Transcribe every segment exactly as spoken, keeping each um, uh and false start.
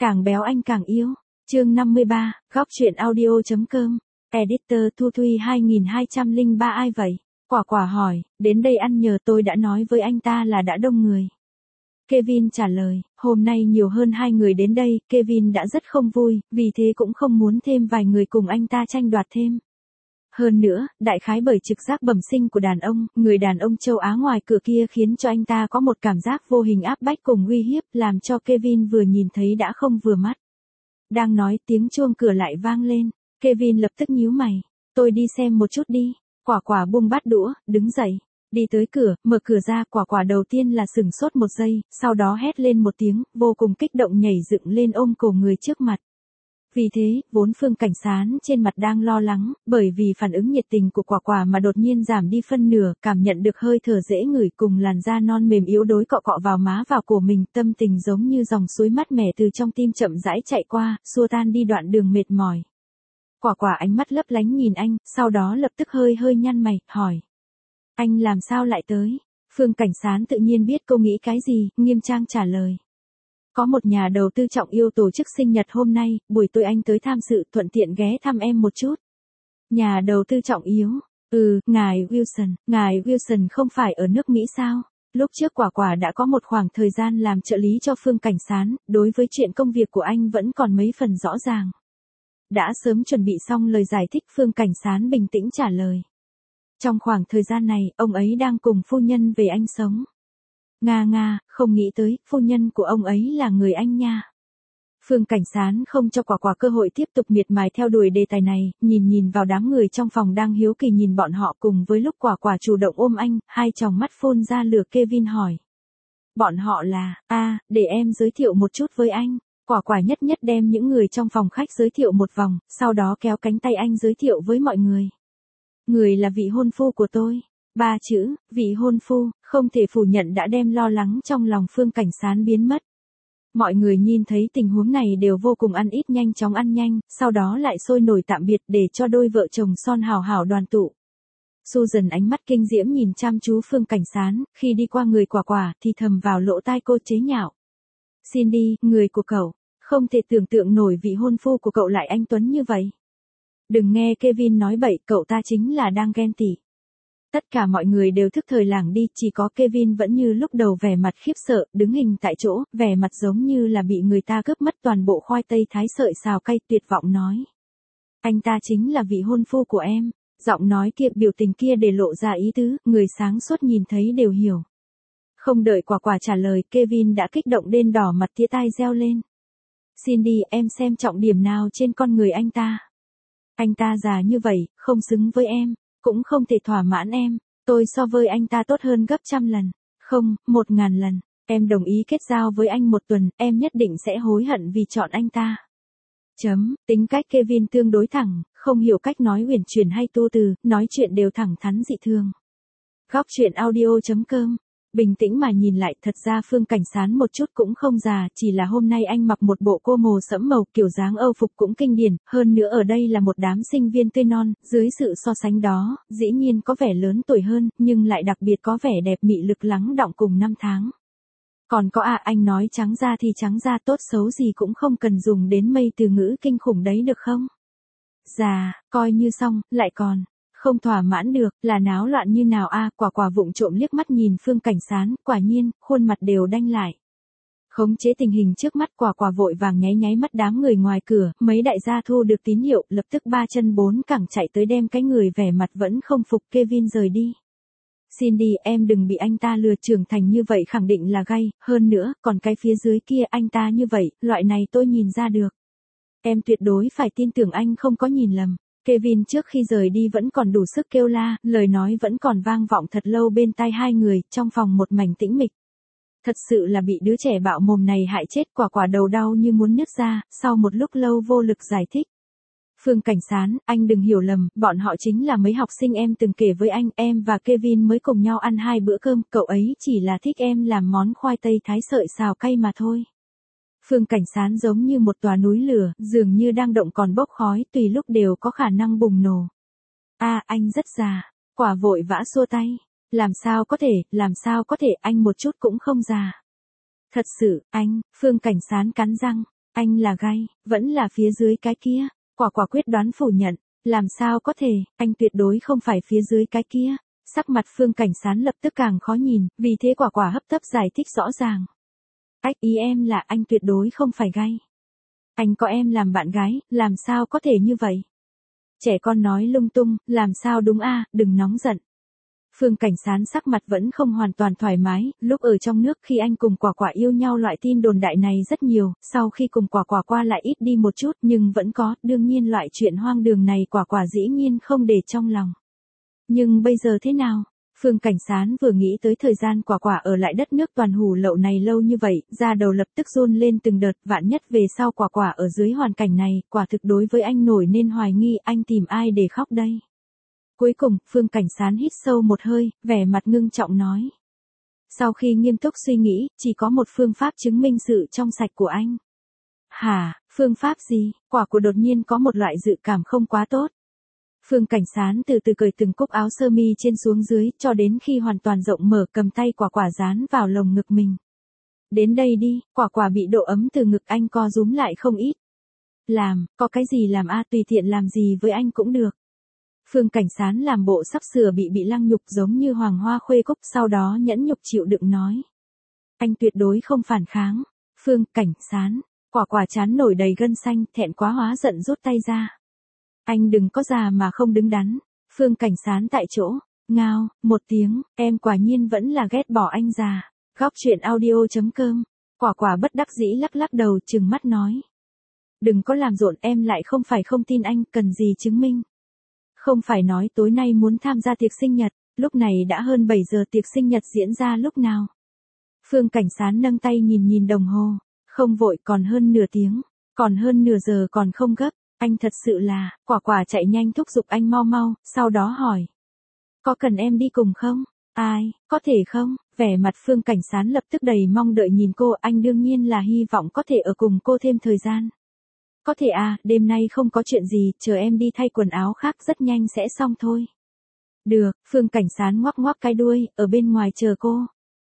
Càng béo anh càng yếu. Chương năm mươi ba, góc truyện audio.com. Editor Thu Thuy hai hai không ba ai vậy? Quả quả hỏi, đến đây ăn nhờ tôi đã nói với anh ta là đã đông người. Kevin trả lời, hôm nay nhiều hơn hai người đến đây, Kevin đã rất không vui, vì thế cũng không muốn thêm vài người cùng anh ta tranh đoạt thêm. Hơn nữa, đại khái bởi trực giác bẩm sinh của đàn ông, người đàn ông châu Á ngoài cửa kia khiến cho anh ta có một cảm giác vô hình áp bách cùng uy hiếp, làm cho Kevin vừa nhìn thấy đã không vừa mắt. Đang nói tiếng chuông cửa lại vang lên, Kevin lập tức nhíu mày, tôi đi xem một chút đi. Quả quả buông bát đũa, đứng dậy, đi tới cửa, mở cửa ra. Quả quả đầu tiên là sửng sốt một giây, sau đó hét lên một tiếng, vô cùng kích động nhảy dựng lên ôm cổ người trước mặt. Vì thế, vốn Phương Cảnh Sán trên mặt đang lo lắng, bởi vì phản ứng nhiệt tình của quả quả mà đột nhiên giảm đi phân nửa, cảm nhận được hơi thở dễ ngửi cùng làn da non mềm yếu đuối cọ cọ vào má vào cổ mình, tâm tình giống như dòng suối mát mẻ từ trong tim chậm rãi chạy qua, xua tan đi đoạn đường mệt mỏi. Quả quả ánh mắt lấp lánh nhìn anh, sau đó lập tức hơi hơi nhăn mày, hỏi. Anh làm sao lại tới? Phương Cảnh Sán tự nhiên biết cô nghĩ cái gì, nghiêm trang trả lời. Có một nhà đầu tư trọng yêu tổ chức sinh nhật hôm nay, buổi tối anh tới tham dự, thuận tiện ghé thăm em một chút. Nhà đầu tư trọng yếu? Ừ, ngài Wilson, ngài Wilson không phải ở nước Mỹ sao? Lúc trước quả quả đã có một khoảng thời gian làm trợ lý cho Phương Cảnh Sán, đối với chuyện công việc của anh vẫn còn mấy phần rõ ràng. Đã sớm chuẩn bị xong lời giải thích, Phương Cảnh Sán bình tĩnh trả lời. Trong khoảng thời gian này, ông ấy đang cùng phu nhân về Anh sống. Nga nga, không nghĩ tới, phu nhân của ông ấy là người Anh nha. Phương Cảnh Sán không cho quả quả cơ hội tiếp tục miệt mài theo đuổi đề tài này, nhìn nhìn vào đám người trong phòng đang hiếu kỳ nhìn bọn họ, cùng với lúc quả quả chủ động ôm anh, hai tròng mắt phun ra lửa. Kevin hỏi. Bọn họ là, a à, để em giới thiệu một chút với anh. Quả quả nhất nhất đem những người trong phòng khách giới thiệu một vòng, sau đó kéo cánh tay anh giới thiệu với mọi người. Người là vị hôn phu của tôi. Ba chữ, vị hôn phu, không thể phủ nhận đã đem lo lắng trong lòng Phương Cảnh Sán biến mất. Mọi người nhìn thấy tình huống này đều vô cùng ăn ít nhanh chóng ăn nhanh, sau đó lại sôi nổi tạm biệt để cho đôi vợ chồng son hào hảo đoàn tụ. Susan ánh mắt kinh diễm nhìn chăm chú Phương Cảnh Sán, khi đi qua người quả quả thì thầm vào lỗ tai cô chế nhạo. Cindy, người của cậu, không thể tưởng tượng nổi vị hôn phu của cậu lại anh tuấn như vậy. Đừng nghe Kevin nói bậy, cậu ta chính là đang ghen tị. Tất cả mọi người đều thức thời lảng đi, chỉ có Kevin vẫn như lúc đầu vẻ mặt khiếp sợ, đứng hình tại chỗ, vẻ mặt giống như là bị người ta cướp mất toàn bộ khoai tây thái sợi xào cay, tuyệt vọng nói. Anh ta chính là vị hôn phu của em. Giọng nói kia, biểu tình kia để lộ ra ý tứ, người sáng suốt nhìn thấy đều hiểu. Không đợi quả quả trả lời, Kevin đã kích động đến đỏ mặt tía tai reo lên. Cindy, em xem trọng điểm nào trên con người anh ta? Anh ta già như vậy, không xứng với em, cũng không thể thỏa mãn em, tôi so với anh ta tốt hơn gấp trăm lần, không, một ngàn lần, em đồng ý kết giao với anh một tuần, em nhất định sẽ hối hận vì chọn anh ta. Chấm, tính cách Kevin tương đối thẳng, không hiểu cách nói uyển chuyển hay tu từ, nói chuyện đều thẳng thắn dị thường. Góc truyện audio.com. Bình tĩnh mà nhìn lại, thật ra Phương Cảnh Sán một chút cũng không già, chỉ là hôm nay anh mặc một bộ cô màu sẫm màu, kiểu dáng Âu phục cũng kinh điển, hơn nữa ở đây là một đám sinh viên tươi non, dưới sự so sánh đó, dĩ nhiên có vẻ lớn tuổi hơn, nhưng lại đặc biệt có vẻ đẹp mị lực lắng đọng cùng năm tháng. Còn có à, anh nói trắng ra thì trắng ra, tốt xấu gì cũng không cần dùng đến mây từ ngữ kinh khủng đấy được không? Già, coi như xong, lại còn. Không thỏa mãn được, là náo loạn như nào a? À, quả quả vụng trộm liếc mắt nhìn Phương Cảnh Sán, quả nhiên, khuôn mặt đều đanh lại. Khống chế tình hình trước mắt, quả quả vội vàng nháy nháy mắt đám người ngoài cửa, mấy đại gia thu được tín hiệu, lập tức ba chân bốn cẳng chạy tới đem cái người vẻ mặt vẫn không phục Kevin rời đi. Cindy, em đừng bị anh ta lừa, trưởng thành như vậy khẳng định là gay, hơn nữa, còn cái phía dưới kia anh ta như vậy, loại này tôi nhìn ra được. Em tuyệt đối phải tin tưởng anh không có nhìn lầm. Kevin trước khi rời đi vẫn còn đủ sức kêu la, lời nói vẫn còn vang vọng thật lâu bên tai hai người, trong phòng một mảnh tĩnh mịch. Thật sự là bị đứa trẻ bạo mồm này hại chết, quả quả đầu đau như muốn nứt ra, sau một lúc lâu vô lực giải thích. Phương Cảnh Sán, anh đừng hiểu lầm, bọn họ chính là mấy học sinh em từng kể với anh, em và Kevin mới cùng nhau ăn hai bữa cơm, cậu ấy chỉ là thích em làm món khoai tây thái sợi xào cay mà thôi. Phương Cảnh Sán giống như một tòa núi lửa, dường như đang động còn bốc khói, tùy lúc đều có khả năng bùng nổ. A, à, anh rất già. Quả vội vã xua tay. Làm sao có thể, làm sao có thể, anh một chút cũng không già. Thật sự, anh, Phương Cảnh Sán cắn răng. Anh là gay, vẫn là phía dưới cái kia. Quả quả quyết đoán phủ nhận. Làm sao có thể, anh tuyệt đối không phải phía dưới cái kia. Sắc mặt Phương Cảnh Sán lập tức càng khó nhìn, vì thế quả quả hấp tấp giải thích rõ ràng. Ách, ý em là anh tuyệt đối không phải gay. Anh có em làm bạn gái, làm sao có thể như vậy? Trẻ con nói lung tung, làm sao đúng a, đừng nóng giận. Phương Cảnh Sán sắc mặt vẫn không hoàn toàn thoải mái, lúc ở trong nước khi anh cùng quả quả yêu nhau loại tin đồn đại này rất nhiều, sau khi cùng quả quả qua lại ít đi một chút nhưng vẫn có, đương nhiên loại chuyện hoang đường này quả quả dĩ nhiên không để trong lòng. Nhưng bây giờ thế nào? Phương Cảnh Sán vừa nghĩ tới thời gian quả quả ở lại đất nước toàn hủ lậu này lâu như vậy, da đầu lập tức run lên từng đợt, vạn nhất về sau quả quả ở dưới hoàn cảnh này, quả thực đối với anh nổi nên hoài nghi, anh tìm ai để khóc đây? Cuối cùng, Phương Cảnh Sán hít sâu một hơi, vẻ mặt ngưng trọng nói. Sau khi nghiêm túc suy nghĩ, chỉ có một phương pháp chứng minh sự trong sạch của anh. Hả, phương pháp gì? Quả của đột nhiên có một loại dự cảm không quá tốt. Phương Cảnh Sán từ từ cởi từng cúc áo sơ mi trên xuống dưới, cho đến khi hoàn toàn rộng mở, cầm tay quả quả dán vào lồng ngực mình. Đến đây đi, quả quả bị độ ấm từ ngực anh co rúm lại không ít. Làm, có cái gì làm a, tùy tiện làm gì với anh cũng được. Phương Cảnh Sán làm bộ sắp sửa bị bị lăng nhục giống như hoàng hoa khuê cúc, sau đó nhẫn nhục chịu đựng nói. Anh tuyệt đối không phản kháng. Phương Cảnh Sán, quả quả chán nổi đầy gân xanh, thẹn quá hóa giận rút tay ra. Anh đừng có già mà không đứng đắn. Phương Cảnh Sán tại chỗ, ngao, một tiếng, em quả nhiên vẫn là ghét bỏ anh già. Góc truyện audio chấm com, quả quả bất đắc dĩ lắc lắc đầu trừng mắt nói. Đừng có làm rộn, em lại không phải không tin anh, cần gì chứng minh. Không phải nói tối nay muốn tham gia tiệc sinh nhật, lúc này đã hơn bảy giờ, tiệc sinh nhật diễn ra lúc nào? Phương Cảnh Sán nâng tay nhìn nhìn đồng hồ, không vội, còn hơn nửa tiếng, còn hơn nửa giờ, còn không gấp, anh thật sự là, quả quả chạy nhanh thúc giục anh mau mau, sau đó hỏi. Có cần em đi cùng không? Ai, có thể không? Vẻ mặt Phương Cảnh Sán lập tức đầy mong đợi nhìn cô, anh đương nhiên là hy vọng có thể ở cùng cô thêm thời gian. Có thể à, đêm nay không có chuyện gì, chờ em đi thay quần áo khác rất nhanh sẽ xong thôi. Được, Phương Cảnh Sán ngoắc ngoắc cái đuôi, ở bên ngoài chờ cô.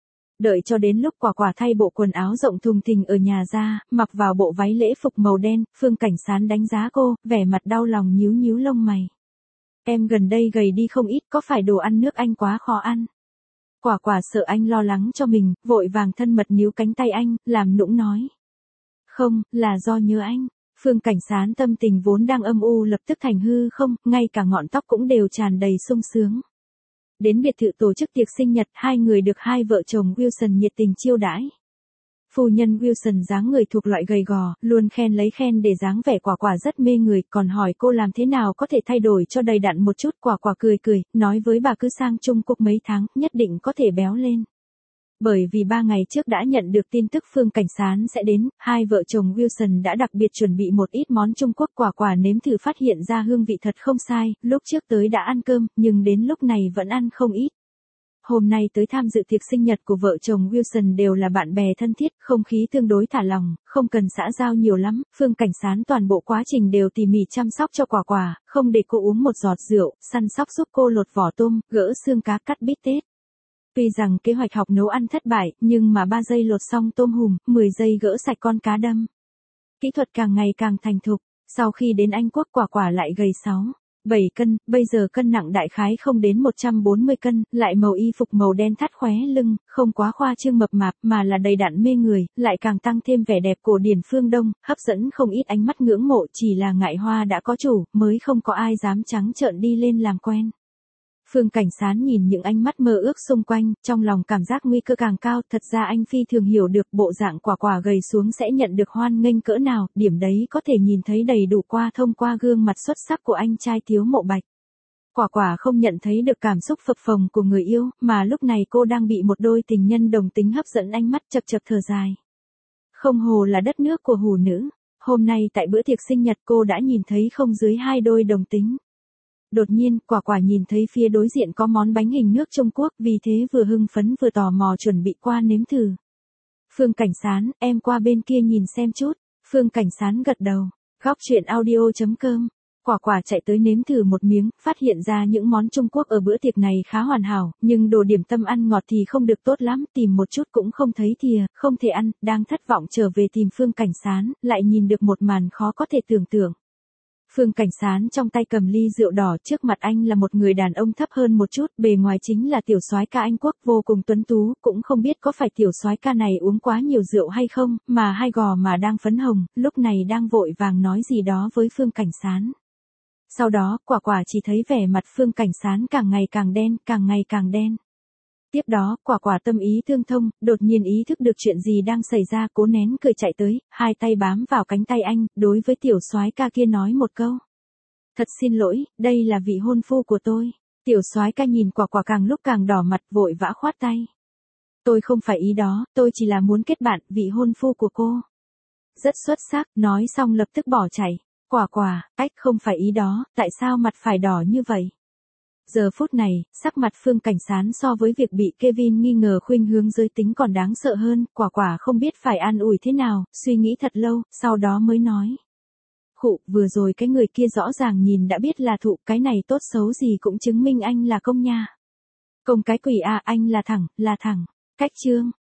Đợi cho đến lúc quả quả thay bộ quần áo rộng thùng thình ở nhà ra, mặc vào bộ váy lễ phục màu đen, Phương Cảnh Sán đánh giá cô, vẻ mặt đau lòng nhíu nhíu lông mày. Em gần đây gầy đi không ít, có phải đồ ăn nước anh quá khó ăn? Quả quả sợ anh lo lắng cho mình, vội vàng thân mật níu cánh tay anh, làm nũng nói. Không, là do nhớ anh. Phương Cảnh Sán tâm tình vốn đang âm u lập tức thành hư không, ngay cả ngọn tóc cũng đều tràn đầy sung sướng. Đến biệt thự tổ chức tiệc sinh nhật, hai người được hai vợ chồng Wilson nhiệt tình chiêu đãi. Phu nhân Wilson dáng người thuộc loại gầy gò, luôn khen lấy khen để dáng vẻ quả quả rất mê người, còn hỏi cô làm thế nào có thể thay đổi cho đầy đặn một chút, quả quả cười cười, nói với bà cứ sang Trung Quốc mấy tháng, nhất định có thể béo lên. Bởi vì ba ngày trước đã nhận được tin tức Phương Cảnh Sán sẽ đến, hai vợ chồng Wilson đã đặc biệt chuẩn bị một ít món Trung Quốc, quả quả nếm thử phát hiện ra hương vị thật không sai, lúc trước tới đã ăn cơm, nhưng đến lúc này vẫn ăn không ít. Hôm nay tới tham dự tiệc sinh nhật của vợ chồng Wilson đều là bạn bè thân thiết, không khí tương đối thả lỏng, không cần xã giao nhiều lắm, Phương Cảnh Sán toàn bộ quá trình đều tỉ mỉ chăm sóc cho quả quả, không để cô uống một giọt rượu, săn sóc giúp cô lột vỏ tôm, gỡ xương cá, cắt bít tết. Tuy rằng kế hoạch học nấu ăn thất bại, nhưng mà ba giây lột xong tôm hùm, mười giây gỡ sạch con cá đâm. Kỹ thuật càng ngày càng thành thục, sau khi đến Anh Quốc quả quả lại gầy sáu, bảy cân, bây giờ cân nặng đại khái không đến một trăm bốn mươi cân, lại màu y phục màu đen thắt khóe lưng, không quá khoa trương mập mạp mà là đầy đặn mê người, lại càng tăng thêm vẻ đẹp cổ điển phương Đông, hấp dẫn không ít ánh mắt ngưỡng mộ, chỉ là ngại hoa đã có chủ, mới không có ai dám trắng trợn đi lên làm quen. Phương Cảnh Sán nhìn những ánh mắt mơ ước xung quanh, trong lòng cảm giác nguy cơ càng cao, thật ra anh phi thường hiểu được bộ dạng quả quả gầy xuống sẽ nhận được hoan nghênh cỡ nào, điểm đấy có thể nhìn thấy đầy đủ qua thông qua gương mặt xuất sắc của anh trai Tiếu Mộ Bạch. Quả quả không nhận thấy được cảm xúc phập phồng của người yêu, mà lúc này cô đang bị một đôi tình nhân đồng tính hấp dẫn ánh mắt, chập chập thở dài. Không hồ là đất nước của hủ nữ, hôm nay tại bữa tiệc sinh nhật cô đã nhìn thấy không dưới hai đôi đồng tính. Đột nhiên, quả quả nhìn thấy phía đối diện có món bánh hình nước Trung Quốc, vì thế vừa hưng phấn vừa tò mò chuẩn bị qua nếm thử. Phương Cảnh Sán, em qua bên kia nhìn xem chút. Phương Cảnh Sán gật đầu. Góc truyện audio chấm com Quả quả chạy tới nếm thử một miếng, phát hiện ra những món Trung Quốc ở bữa tiệc này khá hoàn hảo, nhưng đồ điểm tâm ăn ngọt thì không được tốt lắm, tìm một chút cũng không thấy thìa, không thể ăn, đang thất vọng trở về tìm Phương Cảnh Sán, lại nhìn được một màn khó có thể tưởng tượng. Phương Cảnh Sán trong tay cầm ly rượu đỏ, trước mặt anh là một người đàn ông thấp hơn một chút, bề ngoài chính là tiểu soái ca Anh Quốc, vô cùng tuấn tú, cũng không biết có phải tiểu soái ca này uống quá nhiều rượu hay không, mà hai gò mà đang phấn hồng, lúc này đang vội vàng nói gì đó với Phương Cảnh Sán. Sau đó, quả quả chỉ thấy vẻ mặt Phương Cảnh Sán càng ngày càng đen, càng ngày càng đen. Tiếp đó, quả quả tâm ý tương thông, đột nhiên ý thức được chuyện gì đang xảy ra, cố nén cười chạy tới, hai tay bám vào cánh tay anh, đối với tiểu soái ca kia nói một câu. Thật xin lỗi, đây là vị hôn phu của tôi. Tiểu soái ca nhìn quả quả càng lúc càng đỏ mặt, vội vã khoát tay. Tôi không phải ý đó, tôi chỉ là muốn kết bạn, vị hôn phu của cô. Rất xuất sắc, nói xong lập tức bỏ chạy. Quả quả, ách không phải ý đó, tại sao mặt phải đỏ như vậy? Giờ phút này, sắc mặt Phương Cảnh Sán so với việc bị Kevin nghi ngờ khuynh hướng giới tính còn đáng sợ hơn, quả quả không biết phải an ủi thế nào, suy nghĩ thật lâu, sau đó mới nói. Khụ, vừa rồi cái người kia rõ ràng nhìn đã biết là thụ, cái này tốt xấu gì cũng chứng minh anh là công nha. Công cái quỷ à, anh là thẳng, là thẳng. Cách chương.